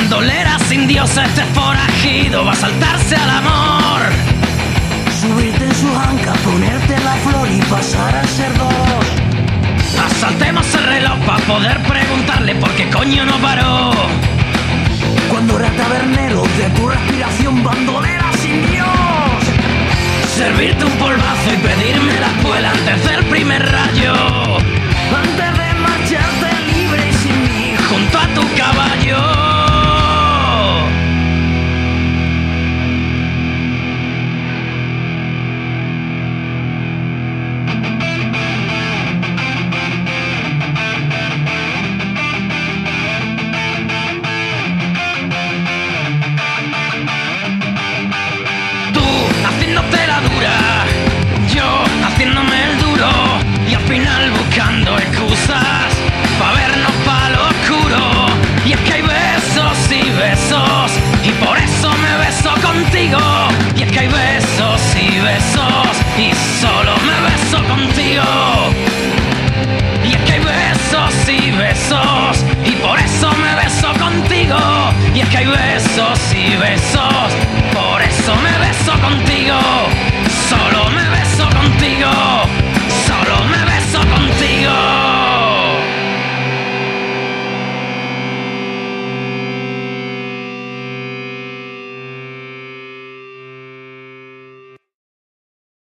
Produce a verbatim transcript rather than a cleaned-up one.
bandolera sin dios, este forajido va a saltarse al amor. Subirte en su anca, ponerte la flor y pasar a ser dos. Asaltemos el reloj para poder preguntarle por qué coño no paró. Cuando era tabernero de tu respiración, bandolera sin dios. Servirte un polvazo y pedirme la espuela antes del primer rayo. Antes de marcharte libre y sin mí, junto a tu caballo. Buscando excusas pa' vernos pa' lo oscuro. Y es que hay besos y besos, y por eso me beso contigo. Y es que hay besos y besos, y solo me beso contigo. Y es que hay besos y besos, y por eso me beso contigo. Y es que hay besos y besos,